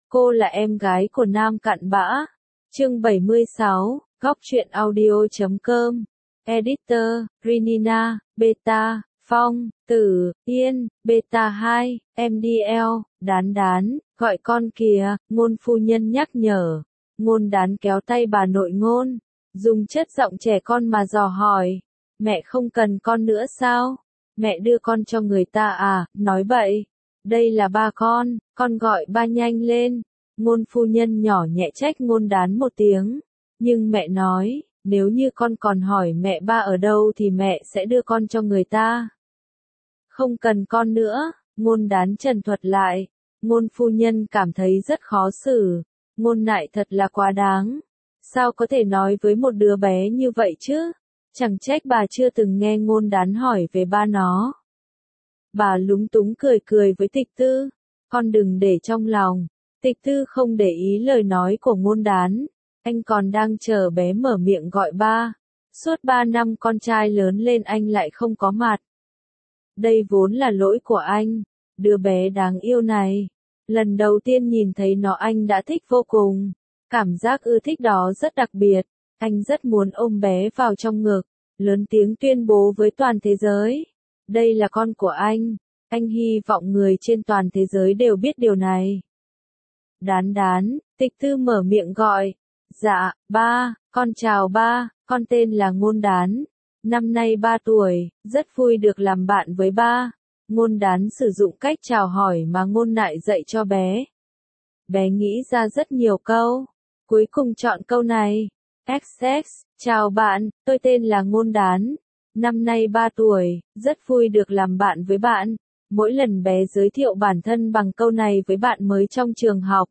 Cô là em gái của Nam Cặn Bã. Chương 76, Góc truyện audio.com. Editor, Rinina, Beta, Phong, Tử, Yên, Beta 2, MDL, Đán, gọi con kìa, Ngôn phu nhân nhắc nhở. Ngôn Đán kéo tay bà nội Ngôn, dùng chất giọng trẻ con mà dò hỏi. Mẹ không cần con nữa sao? Mẹ đưa con cho người ta à? Nói bậy. Đây là ba con gọi ba nhanh lên. Ngôn phu nhân nhỏ nhẹ trách Ngôn Đán một tiếng. Nhưng mẹ nói, nếu như con còn hỏi mẹ ba ở đâu thì mẹ sẽ đưa con cho người ta. Không cần con nữa, Ngôn Đán trần thuật lại. Ngôn phu nhân cảm thấy rất khó xử. Ngôn Nại thật là quá đáng. Sao có thể nói với một đứa bé như vậy chứ? Chẳng trách bà chưa từng nghe Ngôn Đán hỏi về ba nó. Bà lúng túng cười với Tịch Tư. Con đừng để trong lòng. Tịch Tư không để ý lời nói của Ngôn Đán. Anh còn đang chờ bé mở miệng gọi ba. Suốt 3 năm con trai lớn lên anh lại không có mặt. Đây vốn là lỗi của anh. Đứa bé đáng yêu này. Lần đầu tiên nhìn thấy nó anh đã thích vô cùng. Cảm giác ưa thích đó rất đặc biệt. Anh rất muốn ôm bé vào trong ngực. Lớn tiếng tuyên bố với toàn thế giới. Đây là con của anh. Anh hy vọng người trên toàn thế giới đều biết điều này. Đán, Tịch Tư mở miệng gọi. Dạ, ba, con chào ba, con tên là Ngôn Đán. Năm nay 3 tuổi, rất vui được làm bạn với ba. Ngôn Đán sử dụng cách chào hỏi mà Ngôn Nại dạy cho bé. Bé nghĩ ra rất nhiều câu. Cuối cùng chọn câu này. XX, chào bạn, tôi tên là Ngôn Đán. Năm nay 3 tuổi, rất vui được làm bạn với bạn. Mỗi lần bé giới thiệu bản thân bằng câu này với bạn mới trong trường học.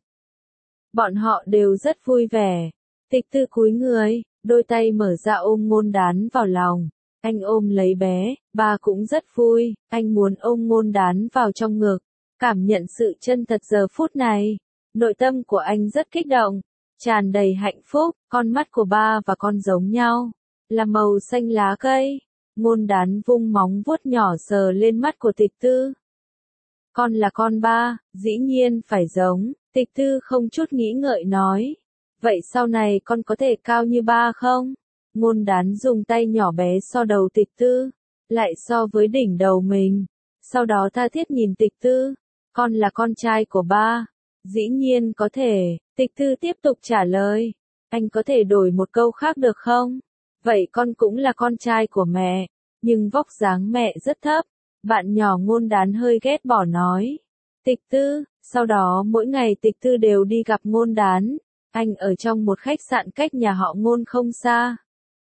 Bọn họ đều rất vui vẻ. Tịch Tư cúi người, đôi tay mở ra ôm Ngôn Đán vào lòng. Anh ôm lấy bé, ba cũng rất vui, anh muốn ôm Ngôn Đán vào trong ngực. Cảm nhận sự chân thật giờ phút này. Nội tâm của anh rất kích động, tràn đầy hạnh phúc, con mắt của ba và con giống nhau. Là màu xanh lá cây. Ngôn Đán vung móng vuốt nhỏ sờ lên mắt của Tịch Tư. Con là con ba, dĩ nhiên phải giống. Tịch Tư không chút nghĩ ngợi nói. Vậy sau này con có thể cao như ba không? Ngôn Đán dùng tay nhỏ bé so đầu Tịch Tư, lại so với đỉnh đầu mình. Sau đó tha thiết nhìn Tịch Tư. Con là con trai của ba. Dĩ nhiên có thể. Tịch Tư tiếp tục trả lời. Anh có thể đổi một câu khác được không? Vậy con cũng là con trai của mẹ. Nhưng vóc dáng mẹ rất thấp. Bạn nhỏ Ngôn Đán hơi ghét bỏ nói. Tịch Tư, sau đó mỗi ngày Tịch Tư đều đi gặp Ngôn Đán. Anh ở trong một khách sạn cách nhà họ Ngôn không xa.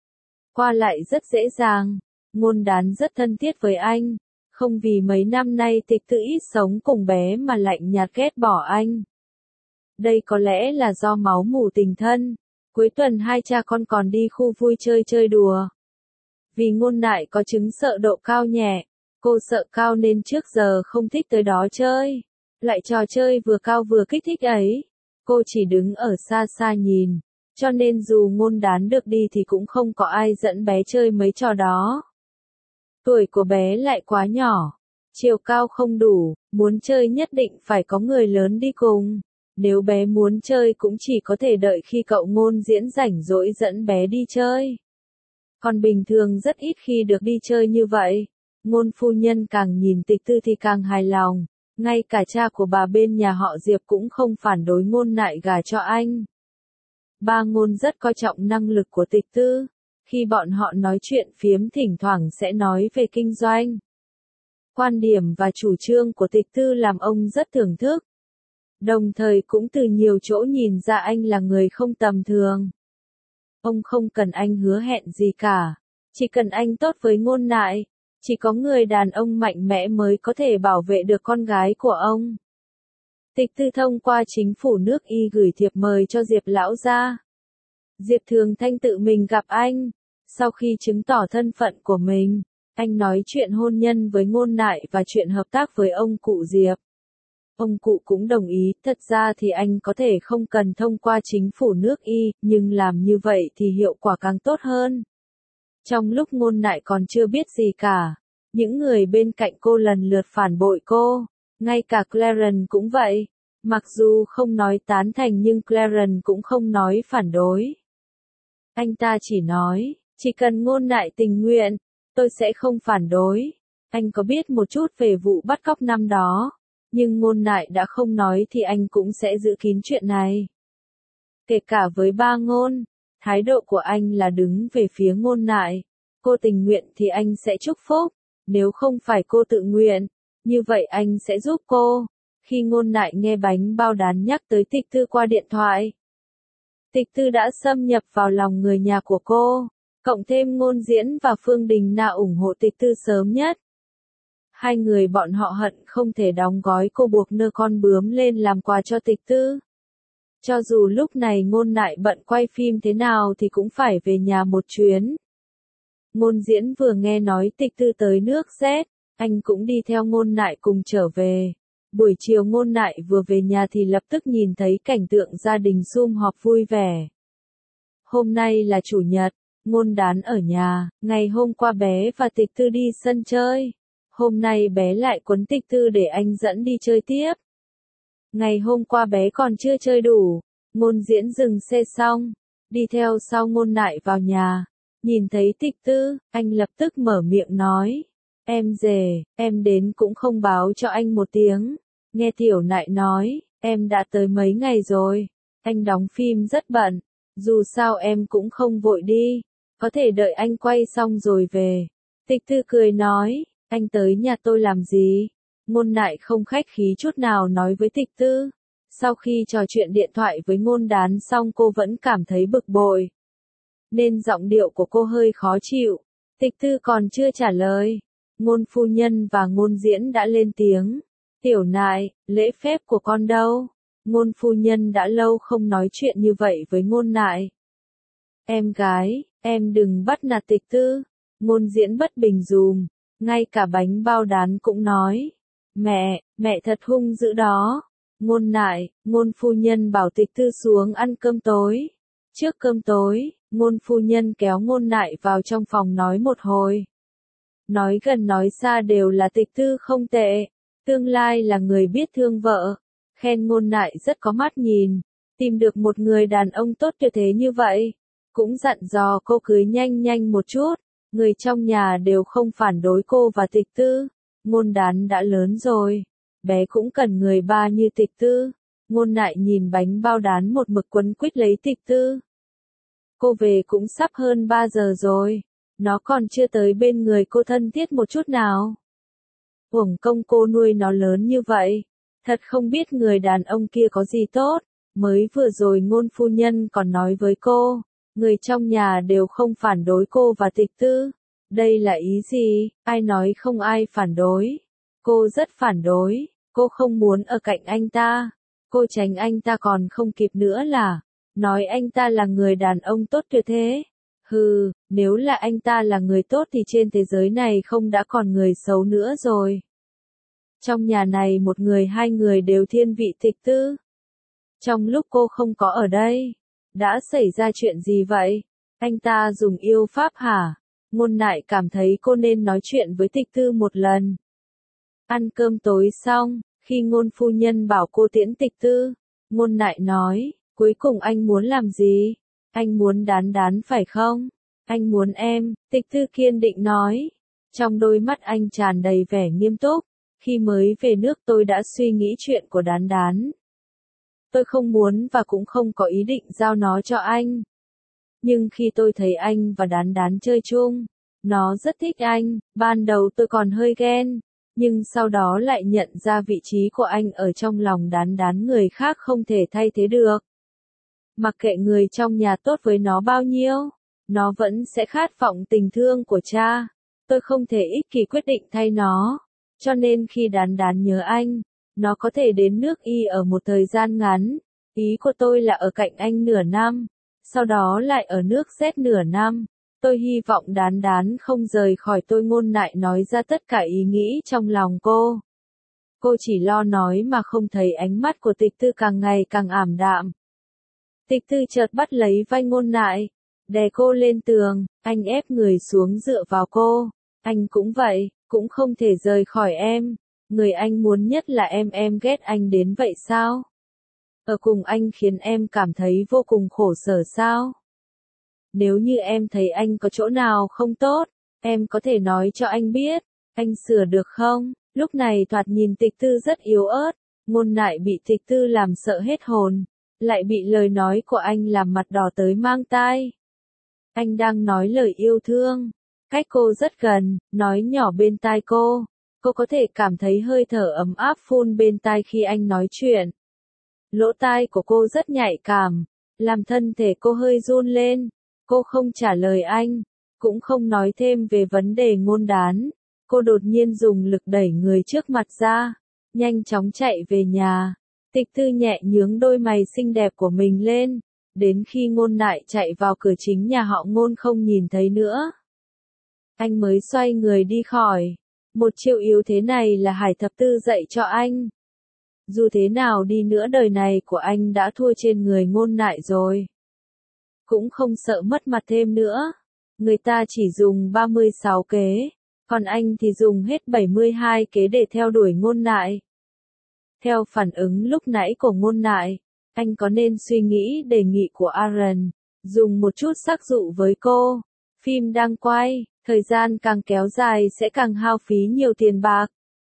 Qua lại rất dễ dàng. Ngôn Đán rất thân thiết với anh. Không vì mấy năm nay Tịch Tư ít sống cùng bé mà lạnh nhạt ghét bỏ anh. Đây có lẽ là do máu mủ tình thân. Cuối tuần hai cha con còn đi khu vui chơi đùa. Vì Ngôn Nại có chứng sợ độ cao nhẹ. Cô sợ cao nên trước giờ không thích tới đó chơi. Loại trò chơi vừa cao vừa kích thích ấy. Cô chỉ đứng ở xa xa nhìn. Cho nên dù Ngôn Đán được đi thì cũng không có ai dẫn bé chơi mấy trò đó. Tuổi của bé lại quá nhỏ. Chiều cao không đủ, muốn chơi nhất định phải có người lớn đi cùng. Nếu bé muốn chơi cũng chỉ có thể đợi khi cậu Ngôn Diễn rảnh rỗi dẫn bé đi chơi. Còn bình thường rất ít khi được đi chơi như vậy. Ngôn phu nhân càng nhìn Tịch Tư thì càng hài lòng. Ngay cả cha của bà bên nhà họ Diệp cũng không phản đối Ngôn Nại gả cho anh. Ba Ngôn rất coi trọng năng lực của Tịch Tư. Khi bọn họ nói chuyện phiếm thỉnh thoảng sẽ nói về kinh doanh. Quan điểm và chủ trương của Tịch Tư làm ông rất thưởng thức. Đồng thời cũng từ nhiều chỗ nhìn ra anh là người không tầm thường. Ông không cần anh hứa hẹn gì cả. Chỉ cần anh tốt với Ngôn Nại. Chỉ có người đàn ông mạnh mẽ mới có thể bảo vệ được con gái của ông. Tịch Tư thông qua chính phủ nước Y gửi thiệp mời cho Diệp lão gia. Diệp Thường Thanh tự mình gặp anh. Sau khi chứng tỏ thân phận của mình, anh nói chuyện hôn nhân với Ngôn Nại và chuyện hợp tác với ông cụ Diệp. Ông cụ cũng đồng ý, thật ra thì anh có thể không cần thông qua chính phủ nước Y, nhưng làm như vậy thì hiệu quả càng tốt hơn. Trong lúc Ngôn Nại còn chưa biết gì cả, những người bên cạnh cô lần lượt phản bội cô, ngay cả Clarence cũng vậy. Mặc dù không nói tán thành nhưng Clarence cũng không nói phản đối. Anh ta chỉ nói, chỉ cần Ngôn Nại tình nguyện, tôi sẽ không phản đối. Anh có biết một chút về vụ bắt cóc năm đó, nhưng Ngôn Nại đã không nói thì anh cũng sẽ giữ kín chuyện này. Kể cả với ba Ngôn, thái độ của anh là đứng về phía Ngôn Nại. Cô tình nguyện thì anh sẽ chúc phúc, nếu không phải cô tự nguyện, như vậy anh sẽ giúp cô. Khi Ngôn Nại nghe Bánh Bao Đán nhắc tới Tịch Tư qua điện thoại, Tịch Tư đã xâm nhập vào lòng người nhà của cô, cộng thêm Ngôn Diễn và Phương Đình Na ủng hộ Tịch Tư sớm nhất. Hai người bọn họ hận không thể đóng gói cô buộc nơ con bướm lên làm quà cho Tịch Tư. Cho dù lúc này Ngôn Nại bận quay phim thế nào thì cũng phải về nhà một chuyến. Ngôn Diễn vừa nghe nói Tịch Tư tới nước Z, anh cũng đi theo Ngôn Nại cùng trở về. Buổi chiều Ngôn Nại vừa về nhà thì lập tức nhìn thấy cảnh tượng gia đình sum họp vui vẻ. Hôm nay là chủ nhật, Ngôn Đán ở nhà, ngày hôm qua bé và Tịch Tư đi sân chơi. Hôm nay bé lại quấn Tịch Tư để anh dẫn đi chơi tiếp. Ngày hôm qua bé còn chưa chơi đủ, Ngôn Diễn dừng xe xong, đi theo sau Ngôn Nại vào nhà, nhìn thấy Tịch Tư, anh lập tức mở miệng nói, em dề, em đến cũng không báo cho anh một tiếng. Nghe Tiểu Nại nói, em đã tới mấy ngày rồi, anh đóng phim rất bận, dù sao em cũng không vội đi, có thể đợi anh quay xong rồi về. Tịch Tư cười nói, anh tới nhà tôi làm gì? Ngôn Nại không khách khí chút nào nói với Tịch Tư. Sau khi trò chuyện điện thoại với Ngôn Đán xong cô vẫn cảm thấy bực bội, nên giọng điệu của cô hơi khó chịu. Tịch Tư còn chưa trả lời, Ngôn phu nhân và Ngôn Diễn đã lên tiếng. Tiểu Nại, lễ phép của con đâu? Ngôn phu nhân đã lâu không nói chuyện như vậy với Ngôn Nại. Em gái, em đừng bắt nạt Tịch Tư. Ngôn Diễn bất bình dùm, ngay cả Bánh Bao Đán cũng nói. Mẹ thật hung dữ đó. Ngôn Nại, Ngôn phu nhân bảo Tịch Tư xuống ăn cơm tối. Trước cơm tối, Ngôn phu nhân kéo Ngôn Nại vào trong phòng nói một hồi. Nói gần nói xa đều là Tịch Tư không tệ, tương lai là người biết thương vợ, khen Ngôn Nại rất có mắt nhìn, tìm được một người đàn ông tốt như thế như vậy, cũng dặn dò cô cưới nhanh nhanh một chút, người trong nhà đều không phản đối cô và Tịch Tư. Ngôn Đán đã lớn rồi, bé cũng cần người ba như Tịch Tư. Ngôn Nại nhìn Bánh Bao Đán một mực quấn quýt lấy Tịch Tư. Cô về cũng sắp hơn 3 giờ rồi, nó còn chưa tới bên người cô thân thiết một chút nào. Uổng công cô nuôi nó lớn như vậy, thật không biết người đàn ông kia có gì tốt. Mới vừa rồi Ngôn phu nhân còn nói với cô, người trong nhà đều không phản đối cô và Tịch Tư. Đây là ý gì? Ai nói không ai phản đối? Cô rất phản đối, cô không muốn ở cạnh anh ta. Cô tránh anh ta còn không kịp nữa là nói anh ta là người đàn ông tốt như thế. Hừ, nếu là anh ta là người tốt thì trên thế giới này không đã còn người xấu nữa rồi. Trong nhà này một người hai người đều thiên vị Tịch Tư. Trong lúc cô không có ở đây, đã xảy ra chuyện gì vậy? Anh ta dùng yêu pháp hả? Ngôn Nại cảm thấy cô nên nói chuyện với Tịch Tư một lần. Ăn cơm tối xong, khi Ngôn phu nhân bảo cô tiễn Tịch Tư, Ngôn Nại nói, cuối cùng anh muốn làm gì? Anh muốn Đán Đán phải không? Anh muốn em, Tịch Tư kiên định nói. Trong đôi mắt anh tràn đầy vẻ nghiêm túc. Khi mới về nước tôi đã suy nghĩ chuyện của Đán Đán. Tôi không muốn và cũng không có ý định giao nó cho anh. Nhưng khi tôi thấy anh và Đán Đán chơi chung, nó rất thích anh, ban đầu tôi còn hơi ghen, nhưng sau đó lại nhận ra vị trí của anh ở trong lòng Đán Đán người khác không thể thay thế được. Mặc kệ người trong nhà tốt với nó bao nhiêu, nó vẫn sẽ khát vọng tình thương của cha. Tôi không thể ích kỷ quyết định thay nó. Cho nên khi Đán Đán nhớ anh, nó có thể đến nước Y ở một thời gian ngắn. Ý của tôi là ở cạnh anh nửa năm, sau đó lại ở nước Z nửa năm. Tôi hy vọng Đán Đán không rời khỏi tôi. Ngôn Nại nói ra tất cả ý nghĩ trong lòng cô. Cô chỉ lo nói mà không thấy ánh mắt của Tịch Tư càng ngày càng ảm đạm. Tịch Tư chợt bắt lấy vai Ngôn Nại, đè cô lên tường, anh ép người xuống dựa vào cô. Anh cũng vậy, cũng không thể rời khỏi em. Người anh muốn nhất là em ghét anh đến vậy sao? Ở cùng anh khiến em cảm thấy vô cùng khổ sở sao? Nếu như em thấy anh có chỗ nào không tốt, em có thể nói cho anh biết, anh sửa được không? Lúc này thoạt nhìn Tịch Tư rất yếu ớt, Ngôn Nại bị Tịch Tư làm sợ hết hồn, lại bị lời nói của anh làm mặt đỏ tới mang tai. Anh đang nói lời yêu thương, cách cô rất gần, nói nhỏ bên tai cô có thể cảm thấy hơi thở ấm áp phun bên tai khi anh nói chuyện. Lỗ tai của cô rất nhạy cảm, làm thân thể cô hơi run lên. Cô không trả lời anh, cũng không nói thêm về vấn đề ngôn đán. Cô đột nhiên dùng lực đẩy người trước mặt ra, nhanh chóng chạy về nhà. Tịch Tư nhẹ nhướng đôi mày xinh đẹp của mình lên, đến khi Ngôn Nại chạy vào cửa chính nhà họ Ngôn không nhìn thấy nữa. Anh mới xoay người đi khỏi. Một chiêu yếu thế này là Hải Thập Tư dạy cho anh. Dù thế nào đi nữa đời này của anh đã thua trên người Ngôn Nại rồi. Cũng không sợ mất mặt thêm nữa. Người ta chỉ dùng 36 kế, còn anh thì dùng hết 72 kế để theo đuổi Ngôn Nại. Theo phản ứng lúc nãy của Ngôn Nại, anh có nên suy nghĩ đề nghị của Aaron, dùng một chút sắc dụ với cô. Phim đang quay, thời gian càng kéo dài sẽ càng hao phí nhiều tiền bạc.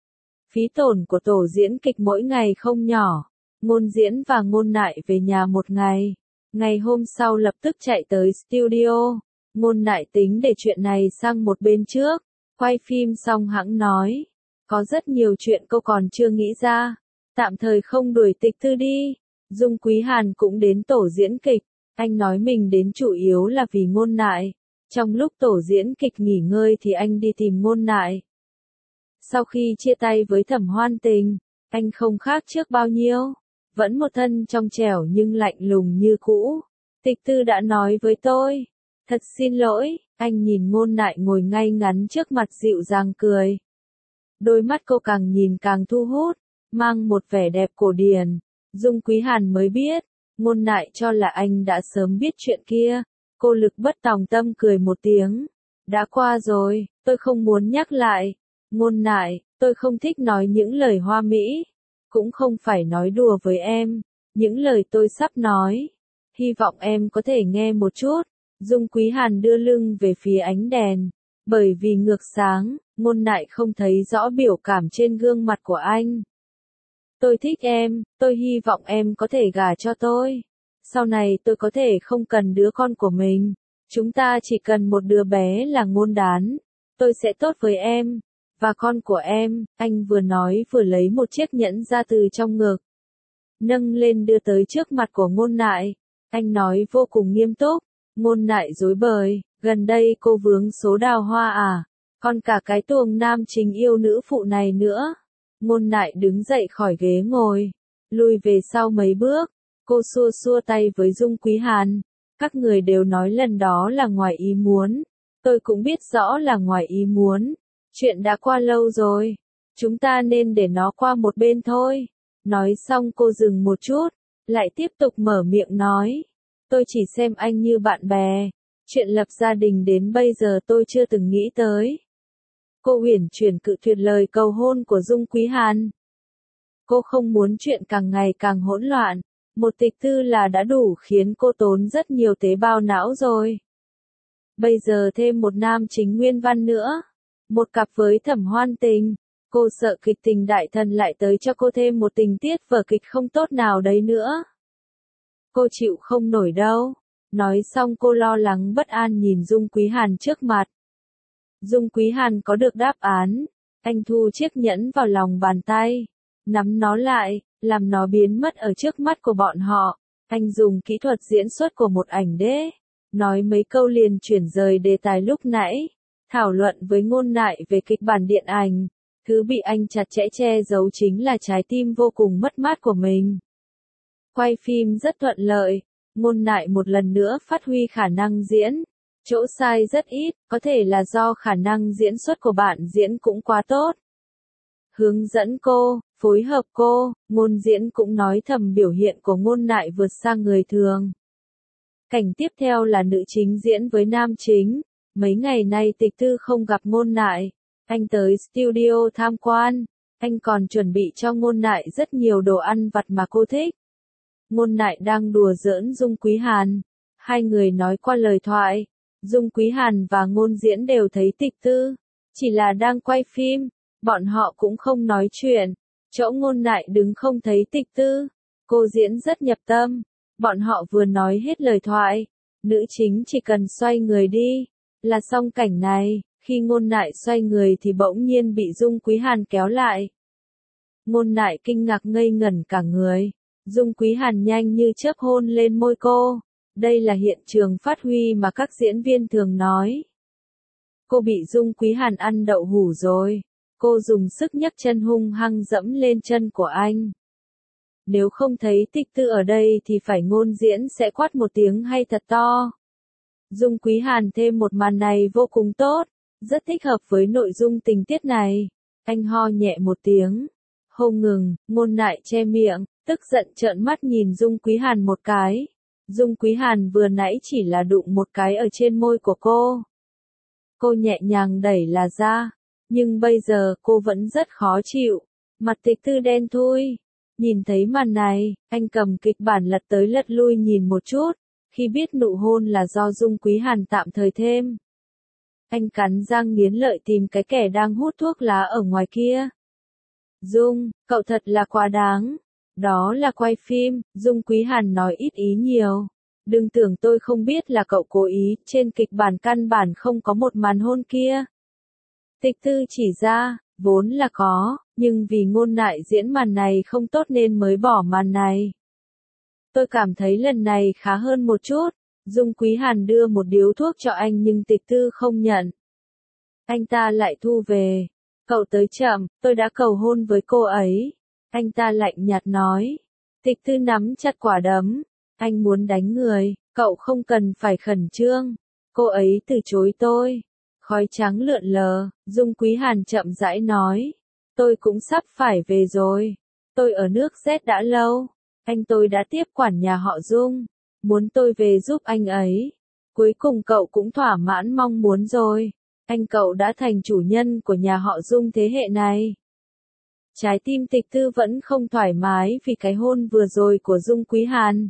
Phí tổn của tổ diễn kịch mỗi ngày không nhỏ. Ngôn Diễn và Ngôn Nại về nhà một ngày. Ngày hôm sau lập tức chạy tới studio. Ngôn Nại tính để chuyện này sang một bên trước. Quay phim xong hẵng nói. Có rất nhiều chuyện cô còn chưa nghĩ ra. Tạm thời không đuổi Tịch Tư đi. Dung Quý Hàn cũng đến tổ diễn kịch. Anh nói mình đến chủ yếu là vì Ngôn Nại. Trong lúc tổ diễn kịch nghỉ ngơi thì anh đi tìm Ngôn Nại. Sau khi chia tay với Thẩm Hoan Tình, anh không khác trước bao nhiêu. Vẫn một thân trong trẻo nhưng lạnh lùng như cũ. Tịch Tư đã nói với tôi. Thật xin lỗi, anh nhìn Ngôn Nại ngồi ngay ngắn trước mặt dịu dàng cười. Đôi mắt cô càng nhìn càng thu hút, mang một vẻ đẹp cổ điển. Dung Quý Hàn mới biết, Ngôn Nại cho là anh đã sớm biết chuyện kia. Cô lực bất tòng tâm cười một tiếng. Đã qua rồi, tôi không muốn nhắc lại. Ngôn Nại, tôi không thích nói những lời hoa mỹ. Cũng không phải nói đùa với em. Những lời tôi sắp nói. Hy vọng em có thể nghe một chút. Dung Quý Hàn đưa lưng về phía ánh đèn. Bởi vì ngược sáng, Ngôn Nại không thấy rõ biểu cảm trên gương mặt của anh. Tôi thích em, tôi hy vọng em có thể gả cho tôi. Sau này tôi có thể không cần đứa con của mình. Chúng ta chỉ cần một đứa bé là Ngôn Đán. Tôi sẽ tốt với em. Và con của em, anh vừa nói vừa lấy một chiếc nhẫn ra từ trong ngực. Nâng lên đưa tới trước mặt của Ngôn Nại. Anh nói vô cùng nghiêm túc. Ngôn Nại rối bời, gần đây cô vướng số đào hoa à? Còn cả cái tuồng nam chính yêu nữ phụ này nữa. Ngôn Nại đứng dậy khỏi ghế ngồi. Lùi về sau mấy bước. Cô xua xua tay với Dung Quý Hàn. Các người đều nói lần đó là ngoài ý muốn. Tôi cũng biết rõ là ngoài ý muốn. Chuyện đã qua lâu rồi. Chúng ta nên để nó qua một bên thôi. Nói xong cô dừng một chút. Lại tiếp tục mở miệng nói. Tôi chỉ xem anh như bạn bè. Chuyện lập gia đình đến bây giờ tôi chưa từng nghĩ tới. Cô uyển chuyển cự tuyệt lời cầu hôn của Dung Quý Hàn. Cô không muốn chuyện càng ngày càng hỗn loạn. Một Tịch Tư là đã đủ khiến cô tốn rất nhiều tế bào não rồi. Bây giờ thêm một nam chính nguyên văn nữa. Một cặp với Thẩm Hoan Tình. Cô sợ kịch tình đại thần lại tới cho cô thêm một tình tiết vở kịch không tốt nào đấy nữa. Cô chịu không nổi đâu. Nói xong cô lo lắng bất an nhìn Dung Quý Hàn trước mặt. Dung Quý Hàn có được đáp án. Anh thu chiếc nhẫn vào lòng bàn tay. Nắm nó lại, làm nó biến mất ở trước mắt của bọn họ. Anh dùng kỹ thuật diễn xuất của một ảnh đế. Nói mấy câu liền chuyển rời đề tài lúc nãy. Thảo luận với Ngôn Nại về kịch bản điện ảnh. Thứ bị anh chặt chẽ che giấu chính là trái tim vô cùng mất mát của mình. Quay phim rất thuận lợi. Ngôn Nại một lần nữa phát huy khả năng diễn. Chỗ sai rất ít, có thể là do khả năng diễn xuất của bạn diễn cũng quá tốt. Hướng dẫn cô, phối hợp cô, Ngôn Diễn cũng nói thầm biểu hiện của Ngôn Nại vượt xa người thường. Cảnh tiếp theo là nữ chính diễn với nam chính. Mấy ngày nay Tịch Tư không gặp Ngôn Nại. Anh tới studio tham quan. Anh còn chuẩn bị cho Ngôn Nại rất nhiều đồ ăn vặt mà cô thích. Ngôn Nại đang đùa giỡn Dung Quý Hàn. Hai người nói qua lời thoại. Dung Quý Hàn và Ngôn Diễn đều thấy Tịch Tư. Chỉ là đang quay phim. Bọn họ cũng không nói chuyện. Chỗ Ngôn Nại đứng không thấy Tịch Tư. Cô diễn rất nhập tâm. Bọn họ vừa nói hết lời thoại. Nữ chính chỉ cần xoay người đi. Là xong cảnh này. Khi Ngôn Nại xoay người thì bỗng nhiên bị Dung Quý Hàn kéo lại. Ngôn Nại kinh ngạc ngây ngẩn cả người. Dung Quý Hàn nhanh như chớp hôn lên môi cô. Đây là hiện trường phát huy mà các diễn viên thường nói. Cô bị Dung Quý Hàn ăn đậu hủ rồi. Cô dùng sức nhấc chân hung hăng dẫm lên chân của anh. Nếu không thấy Tịch Tư ở đây thì phải Ngôn Diễn sẽ quát một tiếng hay thật to. Dung Quý Hàn thêm một màn này vô cùng tốt. Rất thích hợp với nội dung tình tiết này. Anh ho nhẹ một tiếng. Không ngừng, Ngôn Nại che miệng, tức giận trợn mắt nhìn Dung Quý Hàn một cái. Dung Quý Hàn vừa nãy chỉ là đụng một cái ở trên môi của cô. Cô nhẹ nhàng đẩy là ra. Nhưng bây giờ cô vẫn rất khó chịu. Mặt Tịch Tư đen thui. Nhìn thấy màn này, anh cầm kịch bản lật tới lật lui nhìn một chút. Khi biết nụ hôn là do Dung Quý Hàn tạm thời thêm. Anh cắn răng nghiến lợi tìm cái kẻ đang hút thuốc lá ở ngoài kia. Dung, cậu thật là quá đáng. Đó là quay phim, Dung Quý Hàn nói ít ý nhiều. Đừng tưởng tôi không biết là cậu cố ý, trên kịch bản căn bản không có một màn hôn kia. Tịch Tư chỉ ra, vốn là có, nhưng vì Ngôn Nại diễn màn này không tốt nên mới bỏ màn này. Tôi cảm thấy lần này khá hơn một chút. Dung Quý Hàn đưa một điếu thuốc cho anh nhưng Tịch Tư không nhận. Anh ta lại thu về. Cậu tới chậm, tôi đã cầu hôn với cô ấy. Anh ta lạnh nhạt nói. Tịch Tư nắm chặt quả đấm. Anh muốn đánh người, cậu không cần phải khẩn trương. Cô ấy từ chối tôi. Khói trắng lượn lờ, Dung Quý Hàn chậm rãi nói. Tôi cũng sắp phải về rồi. Tôi ở nước Z đã lâu. Anh tôi đã tiếp quản nhà họ Dung. Muốn tôi về giúp anh ấy. Cuối cùng cậu cũng thỏa mãn mong muốn rồi. Anh cậu đã thành chủ nhân của nhà họ Dung thế hệ này. Trái tim Tịch Tư vẫn không thoải mái vì cái hôn vừa rồi của Dung Quý Hàn.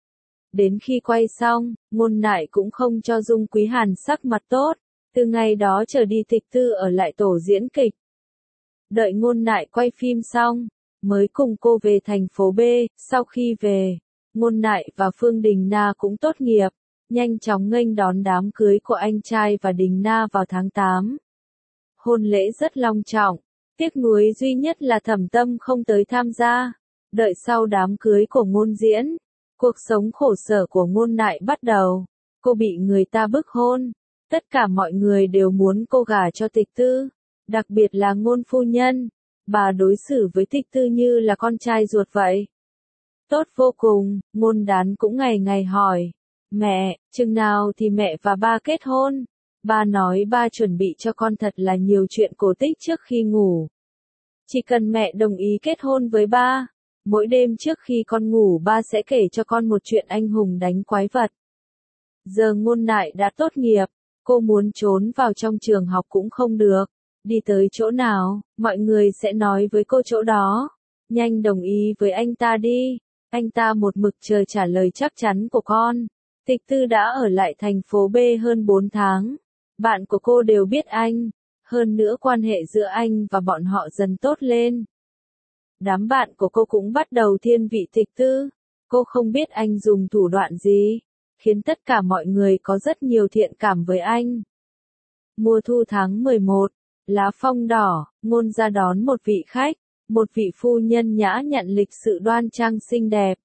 Đến khi quay xong, Ngôn Nại cũng không cho Dung Quý Hàn sắc mặt tốt. Từ ngày đó trở đi Tịch Tư ở lại tổ diễn kịch. Đợi Ngôn Nại quay phim xong, mới cùng cô về thành phố B. Sau khi về, Ngôn Nại và Phương Đình Na cũng tốt nghiệp. Nhanh chóng nghênh đón đám cưới của anh trai và Đình Na vào tháng 8. Hôn lễ rất long trọng. Tiếc nuối duy nhất là Thẩm Tâm không tới tham gia. Đợi sau đám cưới của Ngôn Diễn, cuộc sống khổ sở của Ngôn Nại bắt đầu. Cô bị người ta bức hôn. Tất cả mọi người đều muốn cô gả cho Tịch Tư. Đặc biệt là Ngôn phu nhân. Bà đối xử với Tịch Tư như là con trai ruột vậy. Tốt vô cùng, Ngôn Đán cũng ngày ngày hỏi. Mẹ, chừng nào thì mẹ và ba kết hôn? Ba nói ba chuẩn bị cho con thật là nhiều chuyện cổ tích trước khi ngủ. Chỉ cần mẹ đồng ý kết hôn với ba, mỗi đêm trước khi con ngủ ba sẽ kể cho con một chuyện anh hùng đánh quái vật. Giờ Ngôn Nại đã tốt nghiệp, cô muốn trốn vào trong trường học cũng không được. Đi tới chỗ nào, mọi người sẽ nói với cô chỗ đó. Nhanh đồng ý với anh ta đi. Anh ta một mực chờ trả lời chắc chắn của con. Tịch Tư đã ở lại thành phố B hơn 4 tháng. Bạn của cô đều biết anh. Hơn nữa quan hệ giữa anh và bọn họ dần tốt lên. Đám bạn của cô cũng bắt đầu thiên vị Tịch Tư. Cô không biết anh dùng thủ đoạn gì, khiến tất cả mọi người có rất nhiều thiện cảm với anh. Mùa thu tháng 11, lá phong đỏ, Ngôn ra đón một vị khách, một vị phu nhân nhã nhặn lịch sự đoan trang xinh đẹp.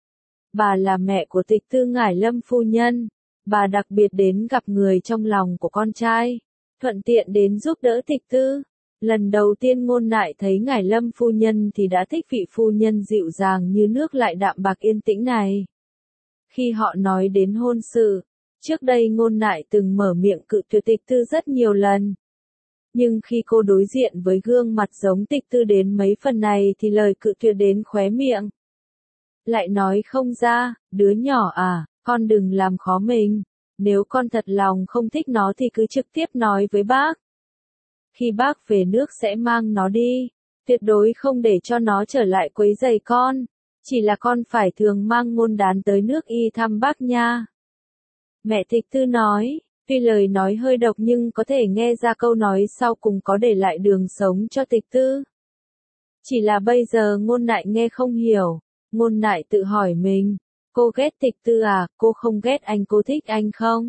Bà là mẹ của Tịch Tư Ngải Lâm phu nhân. Bà đặc biệt đến gặp người trong lòng của con trai, thuận tiện đến giúp đỡ Tịch Tư. Lần đầu tiên Ngôn Nại thấy Ngải Lâm phu nhân thì đã thích vị phu nhân dịu dàng như nước lại đạm bạc yên tĩnh này. Khi họ nói đến hôn sự, trước đây Ngôn Nại từng mở miệng cự tuyệt Tịch Tư rất nhiều lần. Nhưng khi cô đối diện với gương mặt giống Tịch Tư đến mấy phần này thì lời cự tuyệt đến khóe miệng. Lại nói không ra, đứa nhỏ à, con đừng làm khó mình. Nếu con thật lòng không thích nó thì cứ trực tiếp nói với bác. Khi bác về nước sẽ mang nó đi. Tuyệt đối không để cho nó trở lại quấy rầy con. Chỉ là con phải thường mang Ngôn Đán tới nước Y thăm bác nha. Mẹ Tịch Tư nói, tuy lời nói hơi độc nhưng có thể nghe ra câu nói sau cùng có để lại đường sống cho Tịch Tư. Chỉ là bây giờ Ngôn Nại nghe không hiểu, Ngôn Nại tự hỏi mình, cô ghét Tịch Tư à, cô không ghét anh, cô thích anh không?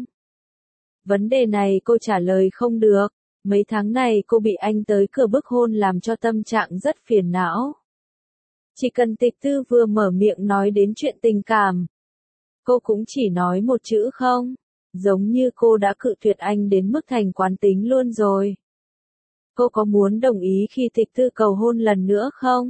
Vấn đề này cô trả lời không được, mấy tháng này cô bị anh tới cửa bức hôn làm cho tâm trạng rất phiền não. Chỉ cần Tịch Tư vừa mở miệng nói đến chuyện tình cảm, cô cũng chỉ nói một chữ không, giống như cô đã cự tuyệt anh đến mức thành quán tính luôn rồi. Cô có muốn đồng ý khi Tịch Tư cầu hôn lần nữa không?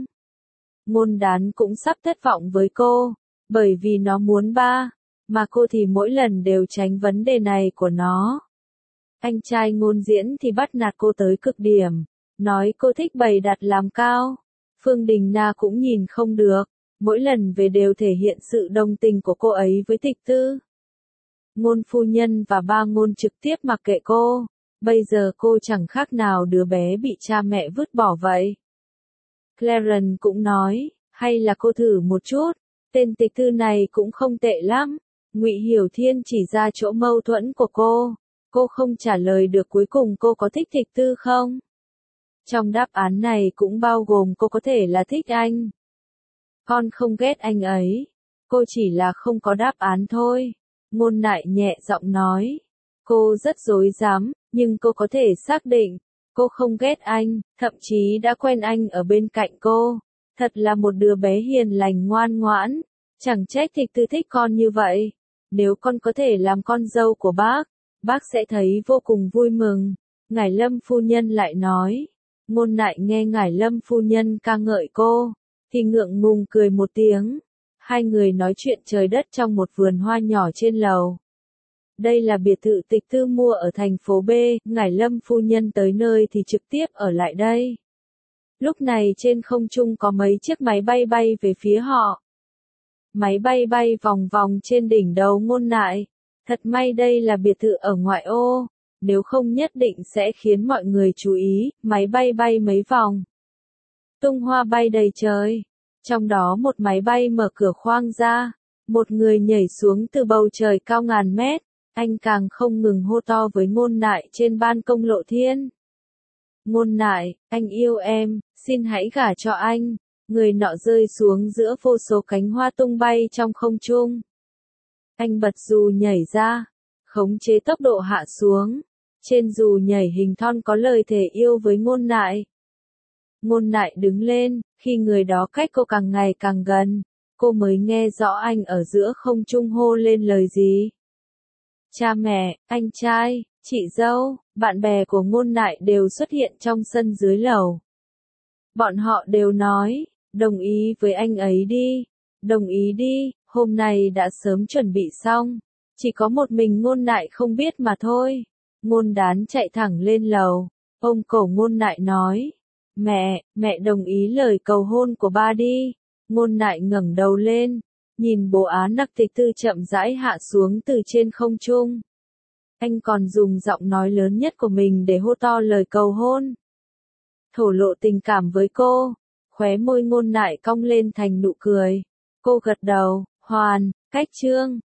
Ngôn Đán cũng sắp thất vọng với cô, bởi vì nó muốn ba, mà cô thì mỗi lần đều tránh vấn đề này của nó. Anh trai Ngôn Diễn thì bắt nạt cô tới cực điểm, nói cô thích bày đặt làm cao. Phương Đình Na cũng nhìn không được, mỗi lần về đều thể hiện sự đồng tình của cô ấy với Tịch Tư. Ngôn phu nhân và ba Ngôn trực tiếp mặc kệ cô, bây giờ cô chẳng khác nào đứa bé bị cha mẹ vứt bỏ vậy. Clarence cũng nói, hay là cô thử một chút, tên Tịch Tư này cũng không tệ lắm. Ngụy Hiểu Thiên chỉ ra chỗ mâu thuẫn của cô không trả lời được cuối cùng cô có thích Tịch Tư không? Trong đáp án này cũng bao gồm cô có thể là thích anh. Con không ghét anh ấy, cô chỉ là không có đáp án thôi. Ngôn Nại nhẹ giọng nói, cô rất dối dám, nhưng cô có thể xác định, cô không ghét anh, thậm chí đã quen anh ở bên cạnh cô. Thật là một đứa bé hiền lành ngoan ngoãn, chẳng trách Tịch Tư thích con như vậy. Nếu con có thể làm con dâu của bác sẽ thấy vô cùng vui mừng. Ngải Lâm phu nhân lại nói. Ngôn Nại nghe Ngải Lâm phu nhân ca ngợi cô, thì ngượng ngùng cười một tiếng. Hai người nói chuyện trời đất trong một vườn hoa nhỏ trên lầu. Đây là biệt thự Tịch Tư mua ở thành phố B, Ngải Lâm phu nhân tới nơi thì trực tiếp ở lại đây. Lúc này trên không trung có mấy chiếc máy bay bay về phía họ. Máy bay bay vòng vòng trên đỉnh đầu Ngôn Nại. Thật may đây là biệt thự ở ngoại ô, nếu không nhất định sẽ khiến mọi người chú ý. Máy bay bay mấy vòng, tung hoa bay đầy trời. Trong đó một máy bay mở cửa khoang ra, một người nhảy xuống từ bầu trời cao ngàn mét. Anh càng không ngừng hô to với Ngôn Nại trên ban công Lộ Thiên. Ngôn Nại, anh yêu em, xin hãy gả cho anh. Người nọ rơi xuống giữa vô số cánh hoa tung bay trong không trung. Anh bật dù nhảy ra, khống chế tốc độ hạ xuống. Trên dù nhảy hình thon có lời thề yêu với Ngôn Nại. Ngôn Nại đứng lên, khi người đó cách cô càng ngày càng gần, cô mới nghe rõ anh ở giữa không trung hô lên lời gì. Cha mẹ, anh trai, chị dâu, bạn bè của Ngôn Nại đều xuất hiện trong sân dưới lầu. Bọn họ đều nói, đồng ý với anh ấy đi, đồng ý đi, hôm nay đã sớm chuẩn bị xong, chỉ có một mình Ngôn Nại không biết mà thôi. Ngôn Đán chạy thẳng lên lầu, ôm cổ Ngôn Nại nói, mẹ đồng ý lời cầu hôn của ba đi. Ngôn Nại ngẩng đầu lên, nhìn Bồ Á Nặc Tịch Tư chậm rãi hạ xuống từ trên không trung. Anh còn dùng giọng nói lớn nhất của mình để hô to lời cầu hôn. Thổ lộ tình cảm với cô, khóe môi Ngôn Nại cong lên thành nụ cười. Cô gật đầu, hoàn, cách chương.